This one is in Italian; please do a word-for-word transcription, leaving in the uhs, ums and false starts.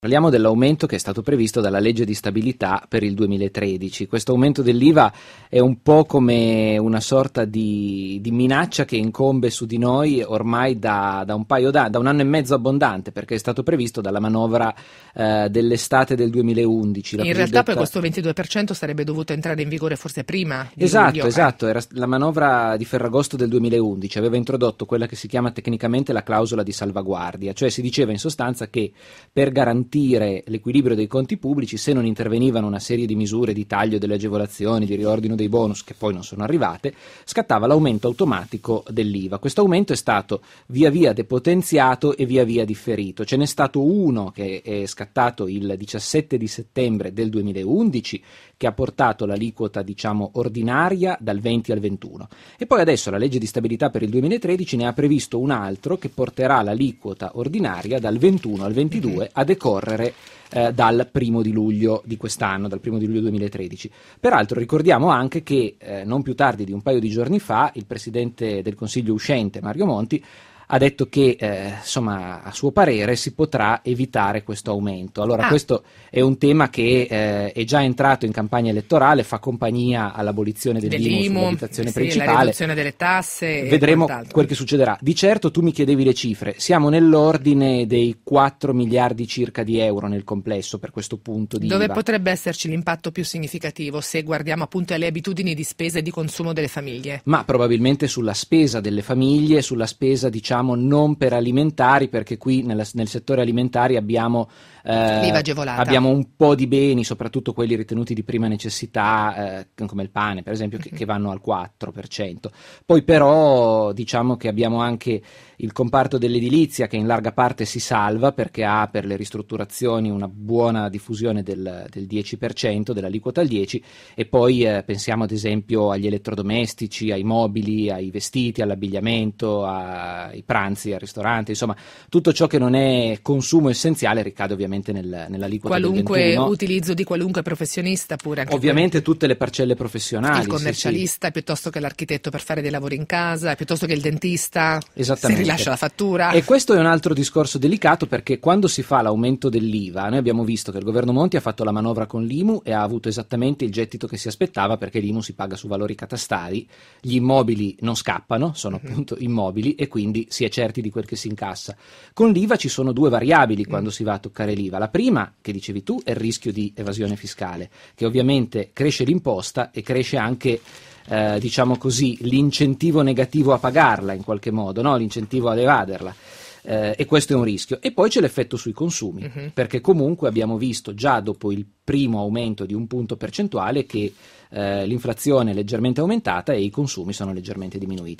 Parliamo dell'aumento che è stato previsto dalla legge di stabilità per il duemilatredici. Questo aumento dell'I V A è un po' come una sorta di, di minaccia che incombe su di noi ormai da, da un paio d'anni, da un anno e mezzo abbondante, perché è stato previsto dalla manovra eh, dell'estate del duemilaundici. La in cosiddetta... realtà poi questo ventidue per cento sarebbe dovuto entrare in vigore forse prima di Esatto, luglio, esatto. eh. Era la manovra di Ferragosto del duemilaundici aveva introdotto quella che si chiama tecnicamente la clausola di salvaguardia, cioè si diceva in sostanza che per garantire l'equilibrio dei conti pubblici, se non intervenivano una serie di misure di taglio delle agevolazioni, di riordino dei bonus, che poi non sono arrivate, scattava l'aumento automatico dell'I V A. Questo aumento è stato via via depotenziato e via via differito. Ce n'è stato uno che è scattato il diciassette di settembre del duemilaundici, che ha portato l'aliquota, diciamo, ordinaria dal venti al ventuno. E poi adesso la legge di stabilità per il duemilatredici ne ha previsto un altro che porterà l'aliquota ordinaria dal ventuno al ventidue mm-hmm. a decorrere eh, dal primo di luglio di quest'anno, dal primo di luglio duemilatredici. Peraltro ricordiamo anche che eh, non più tardi di un paio di giorni fa il Presidente del Consiglio uscente, Mario Monti, ha detto che eh, insomma, a suo parere si potrà evitare questo aumento. Allora ah. questo è un tema che eh, è già entrato in campagna elettorale, fa compagnia all'abolizione dell'I M U sull'abitazione sì, principale. La riduzione delle tasse. Vedremo e quel che succederà. Di certo tu mi chiedevi le cifre, siamo nell'ordine dei quattro miliardi circa di euro nel complesso per questo punto di Dove I V A. potrebbe esserci l'impatto più significativo se guardiamo appunto alle abitudini di spesa e di consumo delle famiglie? Ma probabilmente sulla spesa delle famiglie, sulla spesa diciamo non per alimentari, perché qui nel, nel settore alimentari abbiamo eh, l'I V A agevolata. Abbiamo un po' di beni, soprattutto quelli ritenuti di prima necessità, eh, come il pane per esempio, che, che vanno al quattro per cento. Poi però diciamo che abbiamo anche il comparto dell'edilizia che in larga parte si salva perché ha per le ristrutturazioni una buona diffusione del, del dieci per cento, dell'aliquota al dieci per cento, e poi eh, pensiamo ad esempio agli elettrodomestici, ai mobili, ai vestiti, all'abbigliamento, ai pranzi, al ristorante, insomma tutto ciò che non è consumo essenziale ricade ovviamente nel, nell'aliquota qualunque del ventuno. Utilizzo di qualunque professionista pure. Anche ovviamente tutte le parcelle professionali. Il commercialista sì, sì. piuttosto che l'architetto per fare dei lavori in casa, piuttosto che il dentista se rilascia la fattura. E questo è un altro discorso delicato, perché quando si fa l'aumento dell'I V A, noi abbiamo visto che il governo Monti ha fatto la manovra con l'I M U e ha avuto esattamente il gettito che si aspettava, perché l'I M U si paga su valori catastali, gli immobili non scappano, sono mm-hmm. appunto immobili, e quindi si è certi di quel che si incassa. Con l'I V A ci sono due variabili quando mm. si va a toccare l'I V A. La prima, che dicevi tu, è il rischio di evasione fiscale, che ovviamente cresce l'imposta e cresce anche Eh, diciamo così, l'incentivo negativo a pagarla in qualche modo, no? L'incentivo ad evaderla. Eh, e questo è un rischio. E poi c'è l'effetto sui consumi, uh-huh. perché comunque abbiamo visto già dopo il primo aumento di un punto percentuale che eh, l'inflazione è leggermente aumentata e i consumi sono leggermente diminuiti.